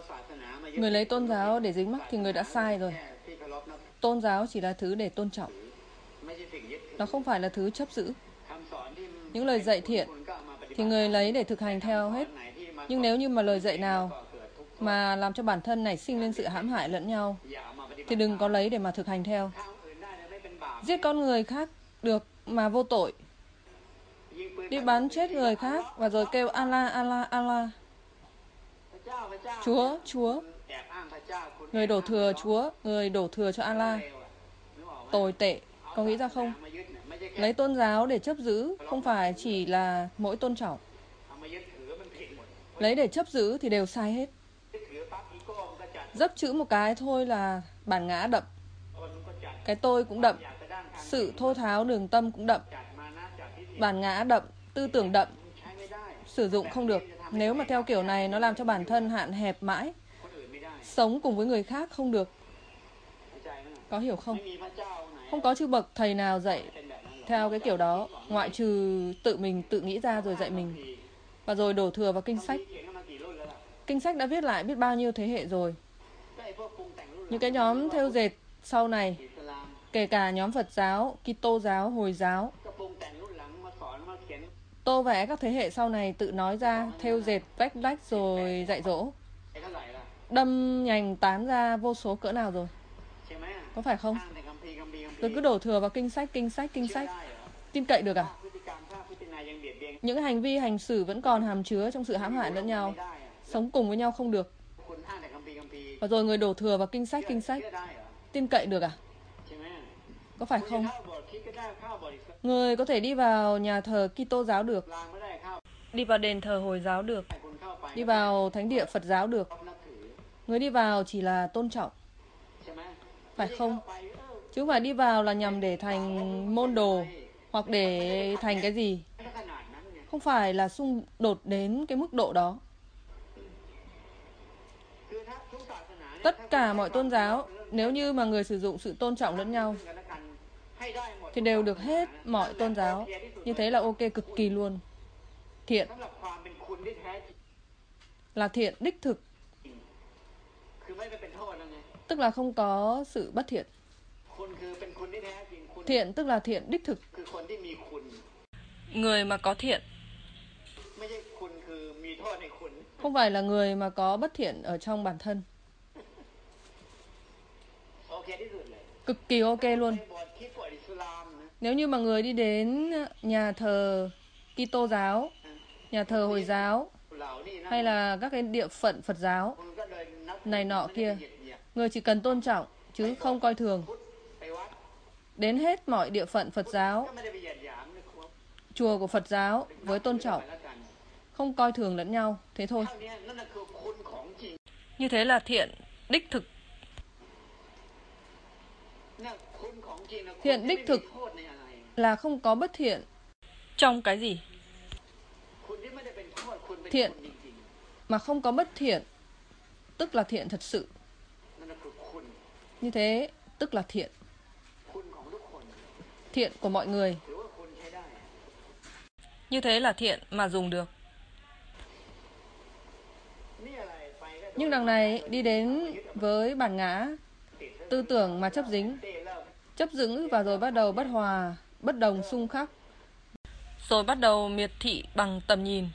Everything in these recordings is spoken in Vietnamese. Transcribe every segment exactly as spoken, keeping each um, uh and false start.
Người lấy tôn giáo để dính mắc thì người đã sai rồi. Tôn giáo chỉ là thứ để tôn trọng, nó không phải là thứ chấp giữ. Những lời dạy thiện thì người lấy để thực hành theo hết. Nhưng nếu như mà lời dạy nào mà làm cho bản thân nảy sinh lên sự hãm hại lẫn nhau thì đừng có lấy để mà thực hành theo. Giết con người khác được mà vô tội, đi bắn chết người khác và rồi kêu Allah, Allah, Allah, Chúa, Chúa. Người đổ thừa Chúa, người đổ thừa cho Allah. Tồi tệ, có nghĩ ra không? Lấy tôn giáo để chấp giữ không phải chỉ là mỗi tôn trọng. Lấy để chấp giữ thì đều sai hết. Dấp chữ một cái thôi là bản ngã đậm, cái tôi cũng đậm, sự thô tháo đường tâm cũng đậm, bản ngã đậm, tư tưởng đậm, sử dụng không được. Nếu mà theo kiểu này nó làm cho bản thân hạn hẹp mãi, sống cùng với người khác không được. Có hiểu không? Không có chư bậc thầy nào dạy theo cái kiểu đó, ngoại trừ tự mình tự nghĩ ra rồi dạy mình, và rồi đổ thừa vào kinh sách. Kinh sách đã viết lại biết bao nhiêu thế hệ rồi. Những cái nhóm thêu dệt sau này, kể cả nhóm Phật giáo, Kitô giáo, Hồi giáo, tô vẽ các thế hệ sau này tự nói ra, thêu dệt, vách lách rồi dạy dỗ, đâm nhành tán ra vô số cỡ nào rồi. Có phải không? Rồi cứ đổ thừa vào kinh sách, kinh sách, kinh sách. Tin cậy được à? Những hành vi hành xử vẫn còn hàm chứa trong sự hãm hại lẫn nhau, sống cùng với nhau không được. Và rồi người đổ thừa vào kinh sách, kinh sách. Tin cậy được à? Có phải không? Người có thể đi vào nhà thờ Kitô giáo được, đi vào đền thờ Hồi giáo được, đi vào thánh địa Phật giáo được. Người đi vào chỉ là tôn trọng, phải không? Chứ không phải đi vào là nhằm để thành môn đồ hoặc để thành cái gì. Không phải là xung đột đến cái mức độ đó. Tất cả mọi tôn giáo, nếu như mà người sử dụng sự tôn trọng lẫn nhau thì đều được hết mọi tôn giáo. Như thế là ok cực kỳ luôn. Thiện là thiện đích thực, tức là không có sự bất thiện. Thiện tức là thiện đích thực. Người mà có thiện không phải là người mà có bất thiện ở trong bản thân. Cực kỳ ok luôn. Nếu như mà người đi đến nhà thờ Kitô giáo, nhà thờ Hồi giáo, hay là các cái địa phận Phật giáo này nọ kia, người chỉ cần tôn trọng chứ không coi thường. Đến hết mọi địa phận Phật giáo, chùa của Phật giáo với tôn trọng, không coi thường lẫn nhau, thế thôi. Như thế là thiện đích thực. Thiện đích thực là không có bất thiện trong cái gì. Thiện mà không có bất thiện tức là thiện thật sự. Như thế tức là thiện. Thiện của mọi người. Như thế là thiện mà dùng được. Nhưng đằng này đi đến với bản ngã, tư tưởng mà chấp dính, chấp giữ và rồi bắt đầu bất hòa, bất đồng xung khắc. Rồi bắt đầu miệt thị bằng tầm nhìn.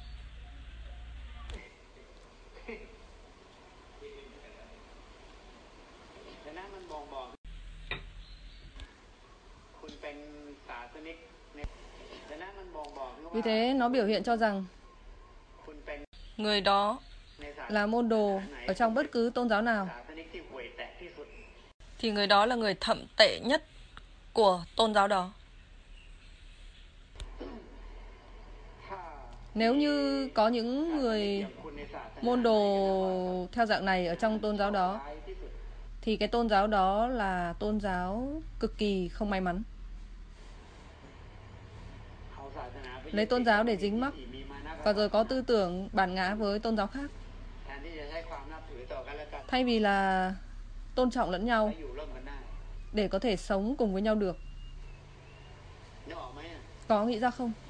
Vì thế nó biểu hiện cho rằng người đó là môn đồ ở trong bất cứ tôn giáo nào thì người đó là người thậm tệ nhất của tôn giáo đó. Nếu như có những người môn đồ theo dạng này ở trong tôn giáo đó thì cái tôn giáo đó là tôn giáo cực kỳ không may mắn. Lấy tôn giáo để dính mắc và rồi có tư tưởng bản ngã với tôn giáo khác, thay vì là tôn trọng lẫn nhau để có thể sống cùng với nhau được. Có nghĩ ra không?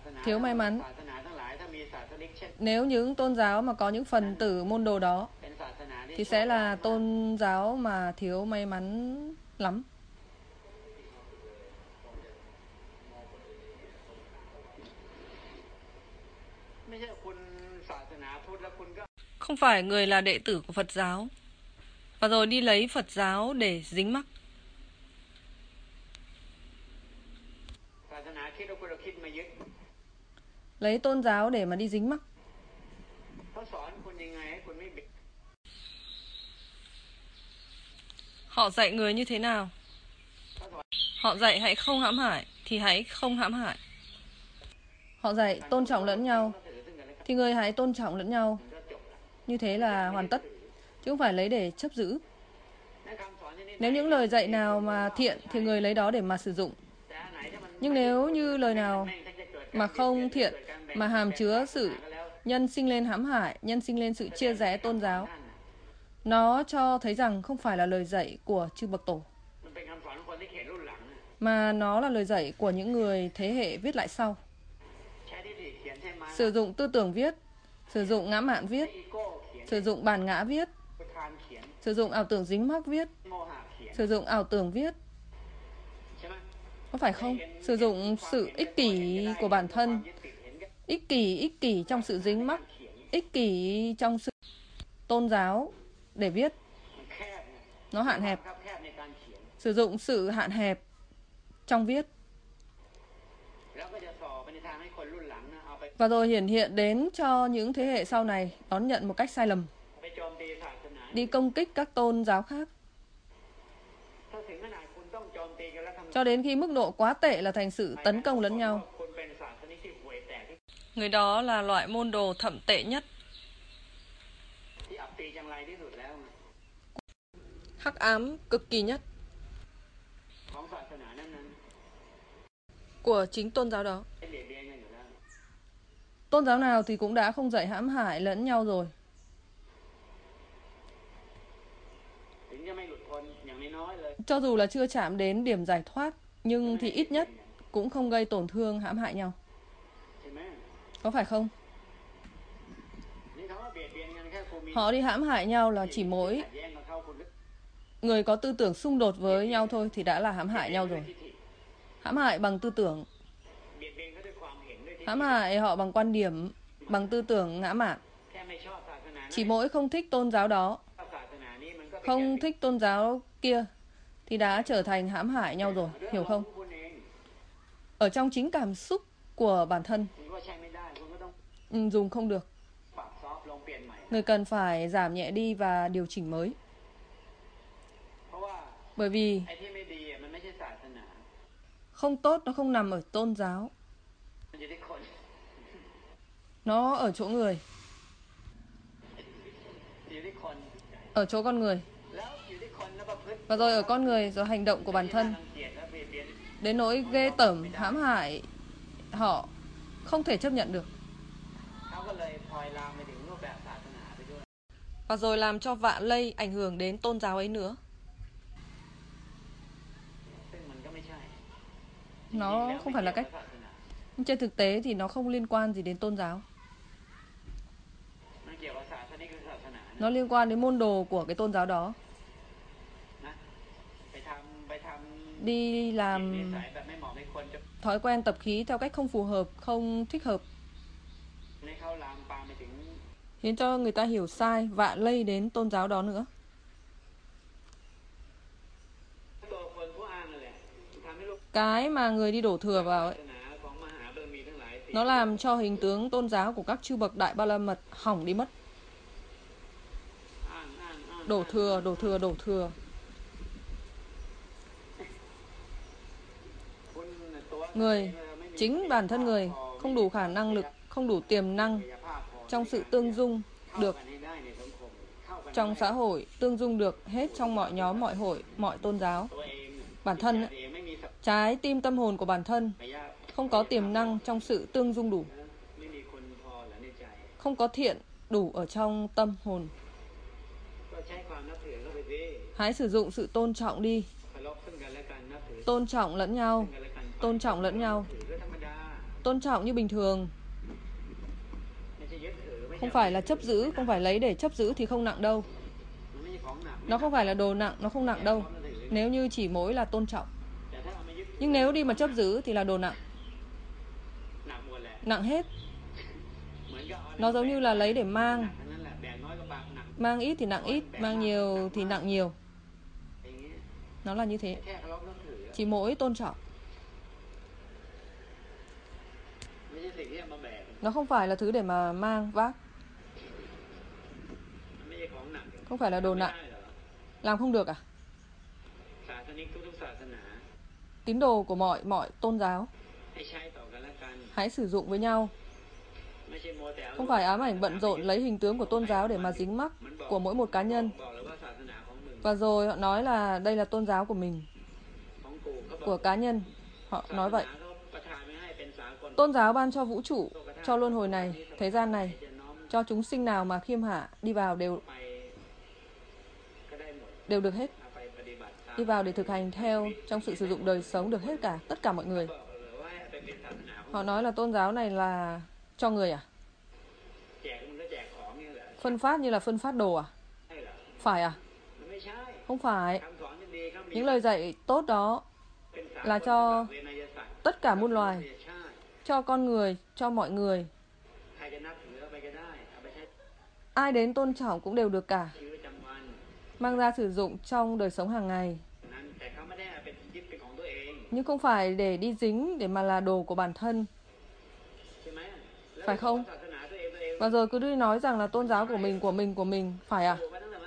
thiếu may mắn. Nếu những tôn giáo mà có những phần tử môn đồ đó thì sẽ là tôn giáo mà thiếu may mắn lắm. Không phải người là đệ tử của Phật giáo và rồi đi lấy Phật giáo để dính mắc. Lấy tôn giáo để mà đi dính mắc. Họ dạy người như thế nào? Họ dạy hãy không hãm hại thì hãy không hãm hại. Họ dạy tôn trọng lẫn nhau thì người hãy tôn trọng lẫn nhau. Như thế là hoàn tất, chứ không phải lấy để chấp giữ. Nếu những lời dạy nào mà thiện thì người lấy đó để mà sử dụng. Nhưng nếu như lời nào mà không thiện, mà hàm chứa sự nhân sinh lên hãm hại, nhân sinh lên sự chia rẽ tôn giáo, nó cho thấy rằng không phải là lời dạy của chư Bậc Tổ, mà nó là lời dạy của những người thế hệ viết lại sau. Sử dụng tư tưởng viết, sử dụng ngã mạn viết, sử dụng bản ngã viết, sử dụng ảo tưởng dính mắc viết, sử dụng ảo tưởng viết. Có phải không? Sử dụng sự ích kỷ của bản thân, ích kỷ, ích kỷ trong sự dính mắc, ích kỷ trong sự tôn giáo để viết. Nó hạn hẹp. Sử dụng sự hạn hẹp trong viết. Và rồi hiển hiện đến cho những thế hệ sau này đón nhận một cách sai lầm, đi công kích các tôn giáo khác, cho đến khi mức độ quá tệ là thành sự tấn công lẫn nhau. Người đó là loại môn đồ thậm tệ nhất, hắc ám cực kỳ nhất của chính tôn giáo đó. Tôn giáo nào thì cũng đã không dạy hãm hại lẫn nhau rồi. Cho dù là chưa chạm đến điểm giải thoát, nhưng thì ít nhất cũng không gây tổn thương hãm hại nhau. Có phải không? Họ đi hãm hại nhau là chỉ mỗi người có tư tưởng xung đột với nhau thôi thì đã là hãm hại nhau rồi. Hãm hại bằng tư tưởng, hãm hại họ bằng quan điểm, bằng tư tưởng ngã mạn. Chỉ mỗi không thích tôn giáo đó, không thích tôn giáo kia thì đã trở thành hãm hại nhau rồi, hiểu không? Ở trong chính cảm xúc của bản thân, ừ, dùng không được. Người cần phải giảm nhẹ đi và điều chỉnh mới. Bởi vì không tốt nó không nằm ở tôn giáo, nó ở chỗ người, ở chỗ con người. Và rồi ở con người, rồi hành động của bản thân, đến nỗi ghê tởm, hãm hại họ không thể chấp nhận được. Và rồi làm cho vạ lây ảnh hưởng đến tôn giáo ấy nữa. Nó không phải là cách. Nhưng trên thực tế thì nó không liên quan gì đến tôn giáo. Nó liên quan đến môn đồ của cái tôn giáo đó. Đi làm thói quen tập khí theo cách không phù hợp, không thích hợp, khiến cho người ta hiểu sai, vạ lây đến tôn giáo đó nữa. Cái mà người đi đổ thừa vào ấy, nó làm cho hình tướng tôn giáo của các chư bậc Đại Ba La Mật hỏng đi mất. Đổ thừa, đổ thừa, đổ thừa. Người, chính bản thân người không đủ khả năng lực, không đủ tiềm năng trong sự tương dung được trong xã hội, tương dung được hết trong mọi nhóm, mọi hội, mọi tôn giáo. Bản thân ấy, trái tim tâm hồn của bản thân không có tiềm năng trong sự tương dung đủ, không có thiện đủ ở trong tâm hồn. Hãy sử dụng sự tôn trọng đi. Tôn trọng lẫn nhau, tôn trọng lẫn nhau. Tôn trọng như bình thường. Không phải là chấp giữ, không phải lấy để chấp giữ thì không nặng đâu. Nó không phải là đồ nặng, nó không nặng đâu. Nếu như chỉ mỗi là tôn trọng. Nhưng nếu đi mà chấp giữ thì là đồ nặng. Nặng hết. Nó giống như là lấy để mang. Mang ít thì nặng ít, mang nhiều thì nặng nhiều. Nó là như thế. Chỉ mỗi tôn trọng. Nó không phải là thứ để mà mang vác. Không phải là đồ nặng. Làm không được à? Tín đồ của mọi mọi tôn giáo hãy sử dụng với nhau. Không phải ám ảnh bận rộn lấy hình tướng của tôn giáo để mà dính mắc của mỗi một cá nhân. Và rồi họ nói là đây là tôn giáo của mình, của cá nhân. Họ nói vậy. Tôn giáo ban cho vũ trụ, cho luân hồi này, thế gian này, cho chúng sinh nào mà khiêm hạ đi vào đều đều được hết. Đi vào để thực hành theo trong sự sử dụng đời sống được hết cả, tất cả mọi người. Họ nói là tôn giáo này là cho người à? Phân phát như là phân phát đồ à? Phải à? Không phải. Những lời dạy tốt đó là cho tất cả muôn loài, cho con người, cho mọi người. Ai đến tôn trọng cũng đều được cả. Mang ra sử dụng trong đời sống hàng ngày. Nhưng không phải để đi dính để mà là đồ của bản thân. Phải không? Và rồi cứ đi nói rằng là tôn giáo của mình, của mình, của mình. Phải à?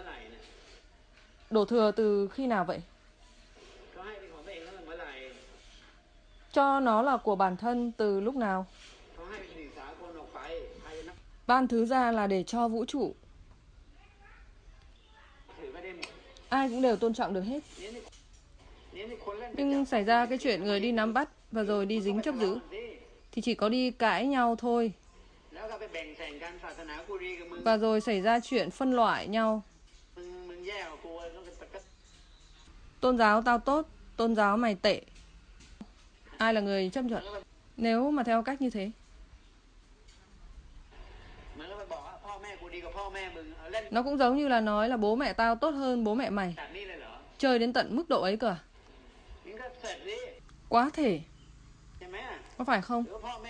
Đổ thừa từ khi nào vậy? Cho nó là của bản thân từ lúc nào? Ban thứ ra là để cho vũ trụ. Ai cũng đều tôn trọng được hết. Nhưng xảy ra cái chuyện người đi nắm bắt và rồi đi dính chấp giữ thì chỉ có đi cãi nhau thôi. Và rồi xảy ra chuyện phân loại nhau. Tôn giáo tao tốt, tôn giáo mày tệ. Ai là người chấp nhận? Nếu mà theo cách như thế, nó cũng giống như là nói là bố mẹ tao tốt hơn bố mẹ mày. Chơi đến tận mức độ ấy cơ à? Quá thể. Có phải không?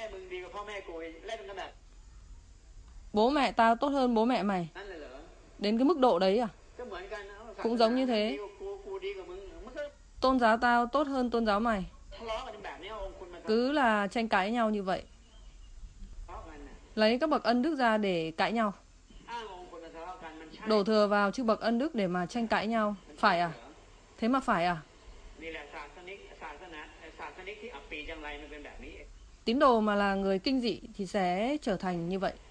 Bố mẹ tao tốt hơn bố mẹ mày. Đến cái mức độ đấy à? Cũng giống như thế. Tôn giáo tao tốt hơn tôn giáo mày. Cứ là tranh cãi nhau như vậy. Lấy các bậc ân đức ra để cãi nhau. Đổ thừa vào chư bậc ân đức để mà tranh cãi nhau. Phải à? Thế mà phải à? Tín đồ mà là người kinh dị thì sẽ trở thành như vậy.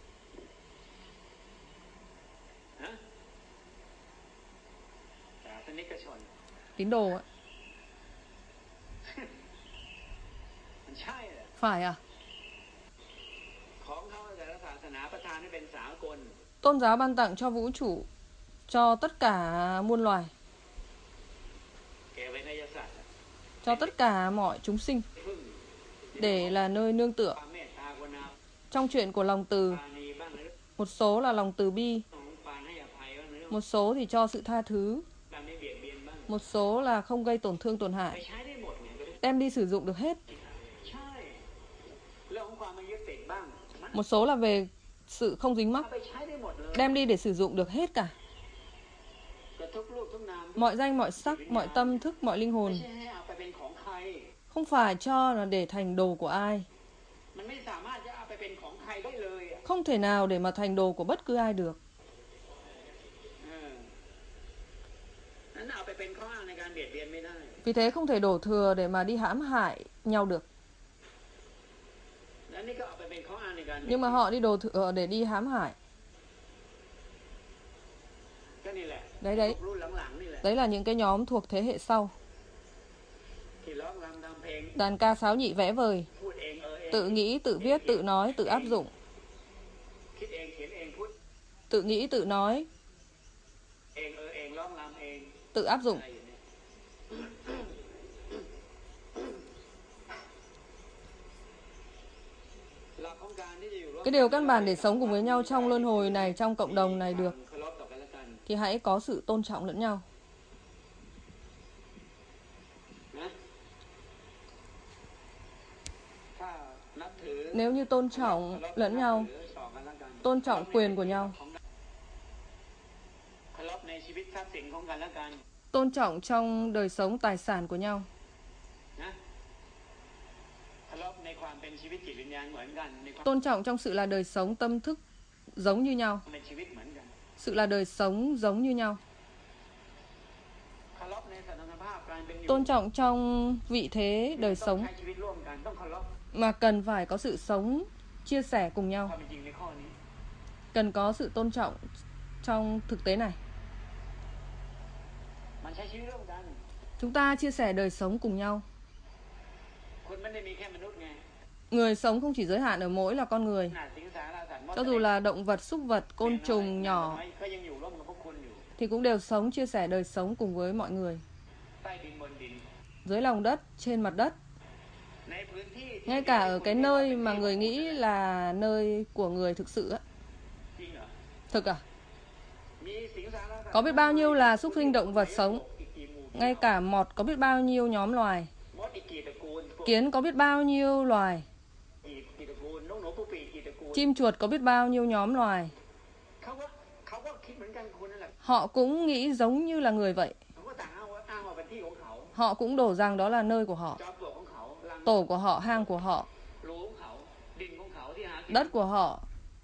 Tín đồ ấy. Phải à? Tôn giáo ban tặng cho vũ trụ, cho tất cả muôn loài, cho tất cả mọi chúng sinh, để là nơi nương tựa. Trong chuyện của lòng từ, một số là lòng từ bi, một số thì cho sự tha thứ, một số là không gây tổn thương tổn hại. Đem đi sử dụng được hết. Một số là về sự không dính mắc, đem đi để sử dụng được hết cả. Mọi danh, mọi sắc, mọi tâm thức, mọi linh hồn. Không phải cho là để thành đồ của ai. Không thể nào để mà thành đồ của bất cứ ai được. Vì thế không thể đổ thừa để mà đi hãm hại nhau được. Nhưng mà họ đi đổ thừa để đi hãm hại. Đấy đấy. Đấy là những cái nhóm thuộc thế hệ sau. Đàn ca sáo nhị vẽ vời, tự nghĩ, tự viết, tự nói, tự áp dụng. Tự nghĩ, tự nói, tự áp dụng. Cái điều căn bản để sống cùng với nhau trong luân hồi này, trong cộng đồng này được, thì hãy có sự tôn trọng lẫn nhau. Nếu như tôn trọng lẫn nhau, tôn trọng quyền của nhau, tôn trọng trong đời sống tài sản của nhau, tôn trọng trong sự là đời sống tâm thức giống như nhau, sự là đời sống giống như nhau, tôn trọng trong vị thế đời sống, mà cần phải có sự sống chia sẻ cùng nhau, cần có sự tôn trọng trong thực tế này. Chúng ta chia sẻ đời sống cùng nhau. Người sống không chỉ giới hạn ở mỗi là con người. Cho dù là động vật, súc vật, côn trùng nhỏ thì cũng đều sống chia sẻ đời sống cùng với mọi người. Dưới lòng đất, trên mặt đất, ngay cả ở cái nơi mà người nghĩ là nơi của người thực sự á. Thực à? Có biết bao nhiêu là súc sinh động vật sống. Ngay cả mọt có biết bao nhiêu nhóm loài. Kiến có biết bao nhiêu loài. Chim chuột có biết bao nhiêu nhóm loài. Họ cũng nghĩ giống như là người vậy. Họ cũng đổ rằng đó là nơi của họ, tổ của họ, hang của họ, đất của họ,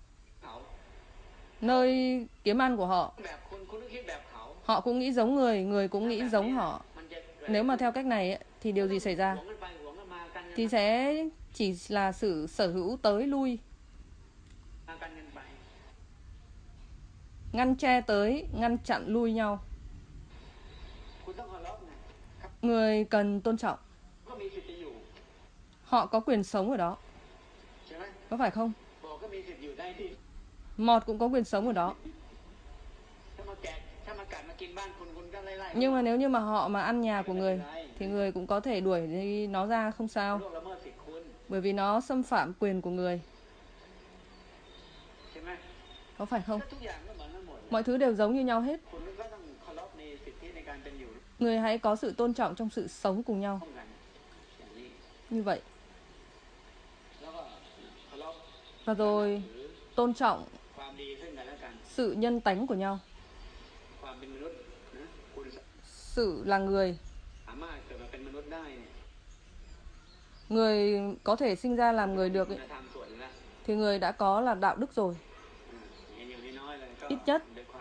nơi kiếm ăn của họ. Họ cũng nghĩ giống người, người cũng nghĩ giống họ. Nếu mà theo cách này thì điều gì xảy ra? Thì sẽ chỉ là sự sở hữu tới lui, ngăn che tới, ngăn chặn lui nhau. Người cần tôn trọng. Họ có quyền sống ở đó, có phải không? Mọt cũng có quyền sống ở đó. Nhưng mà nếu như mà họ mà ăn nhà của người thì người cũng có thể đuổi đi nó ra, không sao. Bởi vì nó xâm phạm quyền của người, có phải không? Mọi thứ đều giống như nhau hết. Người hãy có sự tôn trọng trong sự sống cùng nhau. Như vậy. Và rồi tôn trọng sự nhân tánh của nhau. Sự là người. Người có thể sinh ra làm người được ấy, thì người đã có là đạo đức rồi. Ít nhất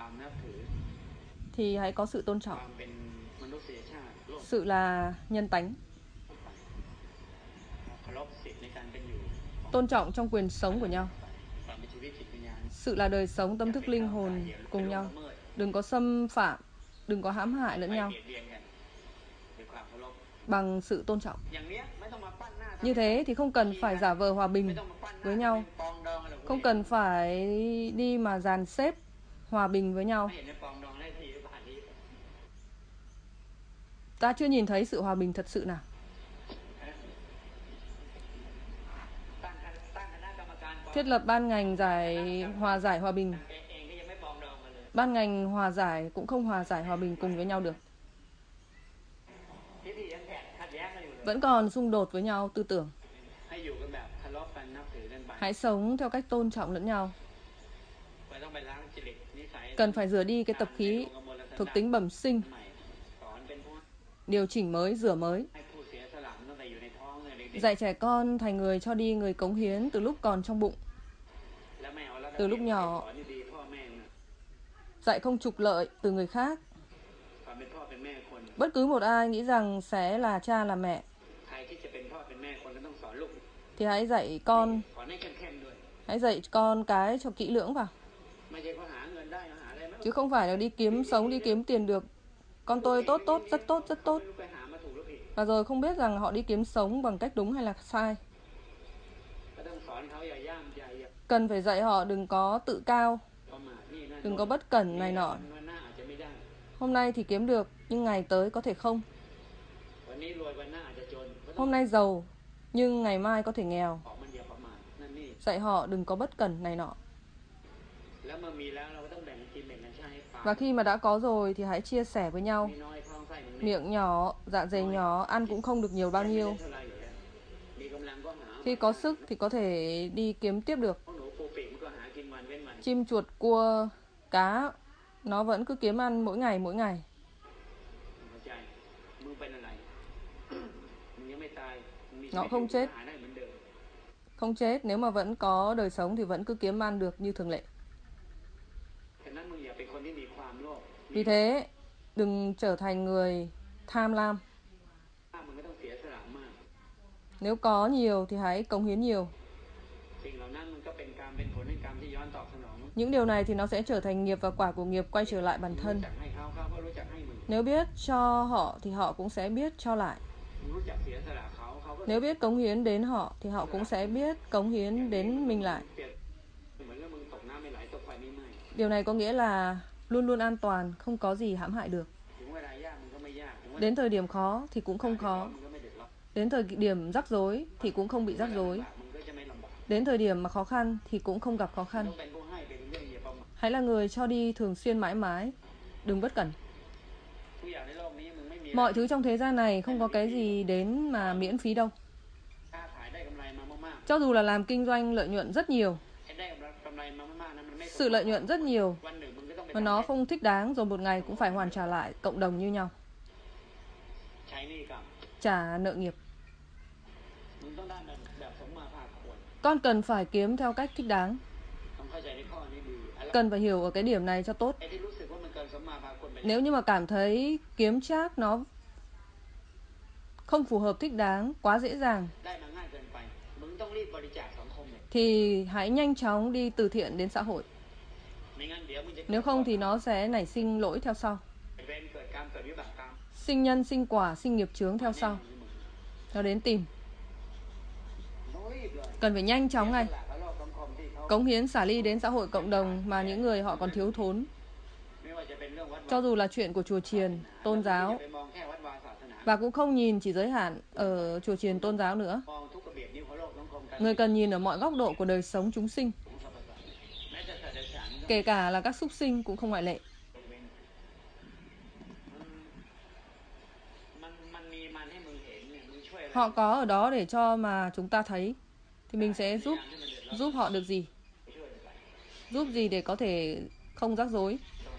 thì hãy có sự tôn trọng. Sự là nhân tánh. Tôn trọng trong quyền sống của nhau. Sự là đời sống tâm thức linh hồn cùng nhau. Đừng có xâm phạm, đừng có hãm hại lẫn nhau. Bằng sự tôn trọng. Như thế thì không cần phải giả vờ hòa bình với nhau. Không cần phải đi mà dàn xếp hòa bình với nhau. Ta chưa nhìn thấy sự hòa bình thật sự nào. Thiết lập ban ngành giải hòa giải hòa bình. Ban ngành hòa giải cũng không hòa giải hòa bình cùng với nhau được. Vẫn còn xung đột với nhau tư tưởng. Hãy sống theo cách tôn trọng lẫn nhau. Cần phải rửa đi cái tập khí thuộc tính bẩm sinh. Điều chỉnh mới, rửa mới. Dạy trẻ con thành người cho đi người cống hiến từ lúc còn trong bụng. Từ lúc nhỏ. Dạy không trục lợi từ người khác. Bất cứ một ai nghĩ rằng sẽ là cha là mẹ thì hãy dạy con. Hãy dạy con cái cho kỹ lưỡng vào. Chứ không phải là đi kiếm sống, đi kiếm tiền được. Con tôi tốt tốt, rất tốt, rất tốt. Và rồi không biết rằng họ đi kiếm sống bằng cách đúng hay là sai. Cần phải dạy họ đừng có tự cao, đừng có bất cẩn này nọ. Hôm nay thì kiếm được, nhưng ngày tới có thể không. Hôm nay giàu, nhưng ngày mai có thể nghèo. dạy họ đừng có bất cẩn này nọ. Và khi mà đã có rồi thì hãy chia sẻ với nhau. Miệng nhỏ, dạ dày nhỏ, ăn cũng không được nhiều bao nhiêu. Khi có sức thì có thể đi kiếm tiếp được. Chim chuột, cua, cá, nó vẫn cứ kiếm ăn mỗi ngày mỗi ngày. Nó không chết. Không chết, nếu mà vẫn có đời sống thì vẫn cứ kiếm ăn được như thường lệ. Vì thế, đừng trở thành người tham lam. Nếu có nhiều thì hãy cống hiến nhiều. Những điều này thì nó sẽ trở thành nghiệp và quả của nghiệp quay trở lại bản thân. Nếu biết cho họ thì họ cũng sẽ biết cho lại. Nếu biết cống hiến đến họ thì họ cũng sẽ biết cống hiến đến mình lại. Điều này có nghĩa là luôn luôn an toàn, không có gì hãm hại được. Đến thời điểm khó thì cũng không khó. Đến thời điểm rắc rối thì cũng không bị rắc rối. Đến thời điểm mà khó khăn thì cũng không gặp khó khăn. Hãy là người cho đi thường xuyên mãi mãi, đừng bất cẩn. Mọi thứ trong thế gian này không có cái gì đến mà miễn phí đâu. Cho dù là làm kinh doanh lợi nhuận rất nhiều, sự lợi nhuận rất nhiều, mà nó không thích đáng rồi một ngày cũng phải hoàn trả lại cộng đồng như nhau. Trả nợ nghiệp. Con cần phải kiếm theo cách thích đáng. Cần phải hiểu ở cái điểm này cho tốt. Nếu như mà cảm thấy kiếm trác nó không phù hợp thích đáng, quá dễ dàng, thì hãy nhanh chóng đi từ thiện đến xã hội. Nếu không thì nó sẽ nảy sinh lỗi theo sau. Sinh nhân, sinh quả, sinh nghiệp chướng theo sau. Nó đến tìm. Cần phải nhanh chóng ngay. Cống hiến xả ly đến xã hội cộng đồng mà những người họ còn thiếu thốn. Cho dù là chuyện của chùa chiền, tôn giáo. Và cũng không nhìn chỉ giới hạn ở chùa chiền tôn giáo nữa. Người cần nhìn ở mọi góc độ của đời sống chúng sinh. Kể cả là các súc sinh cũng không ngoại lệ. Họ có ở đó để cho mà chúng ta thấy. Thì mình sẽ giúp giúp họ được gì? Giúp gì để có thể không rắc rối?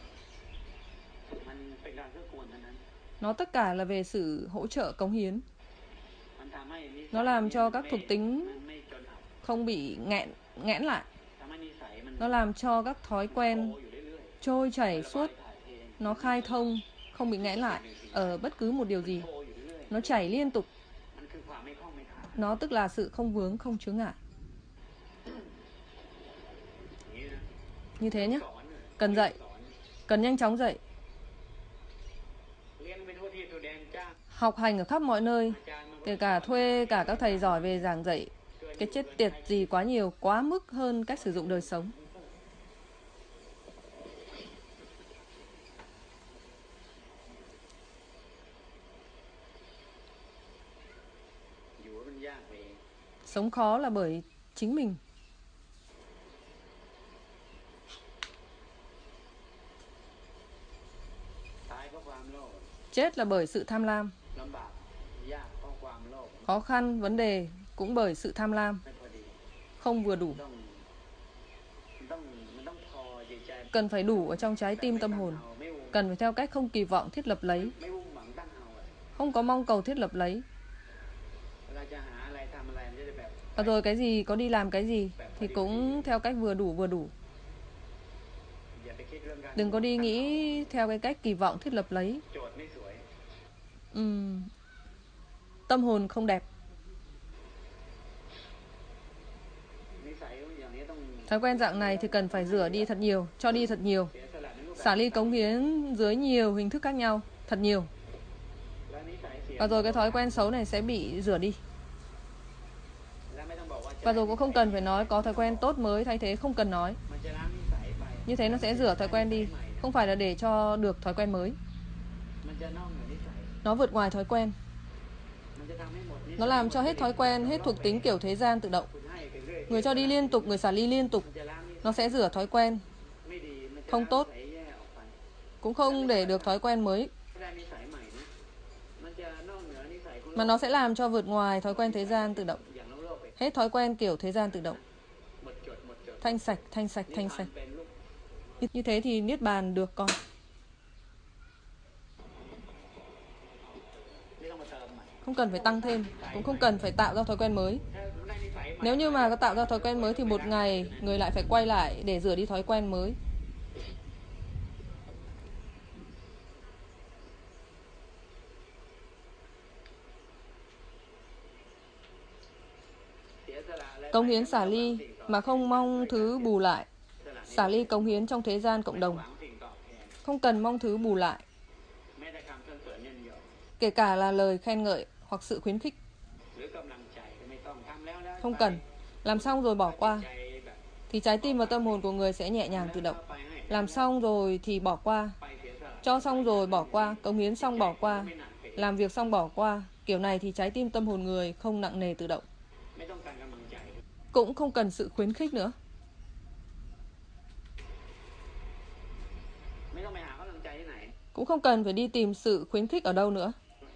Nó tất cả là về sự hỗ trợ cống hiến. Nó làm cho các thuộc tính không bị nghẹn, nghẽn lại. Nó làm cho các thói quen trôi chảy suốt. Nó khai thông, không bị nghẽn lại ở bất cứ một điều gì. Nó chảy liên tục. Nó tức là sự không vướng, không chướng ngại. Như thế nhé. Cần dạy. Cần nhanh chóng dạy. Học hành ở khắp mọi nơi. Kể cả thuê cả các thầy giỏi về giảng dạy. Cái chết tiệt gì quá nhiều, quá mức hơn cách sử dụng đời sống. Sống khó là bởi chính mình. Chết là bởi sự tham lam. Khó khăn, vấn đề cũng bởi sự tham lam. Không vừa đủ. Cần phải đủ ở trong trái tim tâm hồn. Cần phải theo cách không kỳ vọng thiết lập lấy. Không có mong cầu thiết lập lấy. Và rồi cái gì, có đi làm cái gì thì cũng theo cách vừa đủ vừa đủ. Đừng có đi nghĩ theo cái cách kỳ vọng thiết lập lấy. uhm, Tâm hồn không đẹp. Thói quen dạng này thì cần phải rửa đi thật nhiều, cho đi thật nhiều. Xả ly cống hiến dưới nhiều hình thức khác nhau, thật nhiều. Và rồi cái thói quen xấu này sẽ bị rửa đi. Và rồi cũng không cần phải nói có thói quen tốt mới thay thế, không cần nói. Như thế nó sẽ rửa thói quen đi. Không phải là để cho được thói quen mới. Nó vượt ngoài thói quen. Nó làm cho hết thói quen, hết thuộc tính kiểu thế gian tự động. Người cho đi liên tục, người xả ly liên tục, nó sẽ rửa thói quen không tốt, cũng không để được thói quen mới, mà nó sẽ làm cho vượt ngoài thói quen thế gian tự động. Hết thói quen kiểu thế gian tự động. Thanh sạch, thanh sạch, thanh sạch. Như thế thì niết bàn được con. Không cần phải tăng thêm, cũng không cần phải tạo ra thói quen mới. Nếu như mà có tạo ra thói quen mới thì một ngày người lại phải quay lại để rửa đi thói quen mới. Cống hiến xả ly mà không mong thứ bù lại. Xả ly cống hiến trong thế gian cộng đồng, không cần mong thứ bù lại, kể cả là lời khen ngợi hoặc sự khuyến khích. Không cần. Làm xong rồi bỏ qua thì trái tim và tâm hồn của người sẽ nhẹ nhàng tự động. Làm xong rồi thì bỏ qua, cho xong rồi bỏ qua, cống hiến xong bỏ qua, làm việc xong bỏ qua. Kiểu này thì trái tim tâm hồn người không nặng nề tự động. Cũng không cần sự khuyến khích nữa. Cũng không cần phải đi tìm sự khuyến khích ở đâu nữa.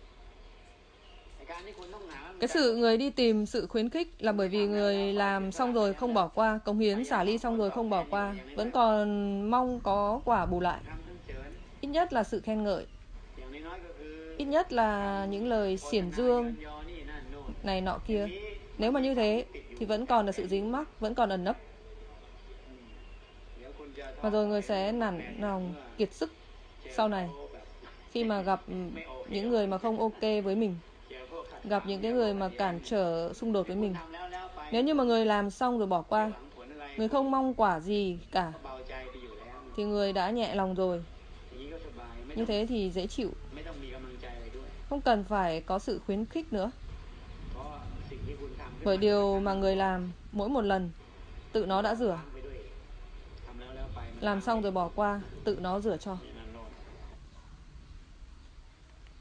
Cái sự người đi tìm sự khuyến khích là bởi vì người làm xong rồi không bỏ qua, cống hiến xả ly xong rồi không bỏ qua, vẫn còn mong có quả bù lại. Ít nhất là sự khen ngợi, ít nhất là những lời xiển dương này nọ kia. Nếu mà như thế thì vẫn còn là sự dính mắc, vẫn còn ẩn nấp. Và rồi người sẽ nản lòng kiệt sức sau này, khi mà gặp những người mà không ok với mình, gặp những cái người mà cản trở xung đột với mình. Nếu như mà người làm xong rồi bỏ qua, người không mong quả gì cả, thì người đã nhẹ lòng rồi. Như thế thì dễ chịu, không cần phải có sự khuyến khích nữa. Bởi điều mà người làm mỗi một lần, tự nó đã rửa. Làm xong rồi bỏ qua, tự nó rửa cho.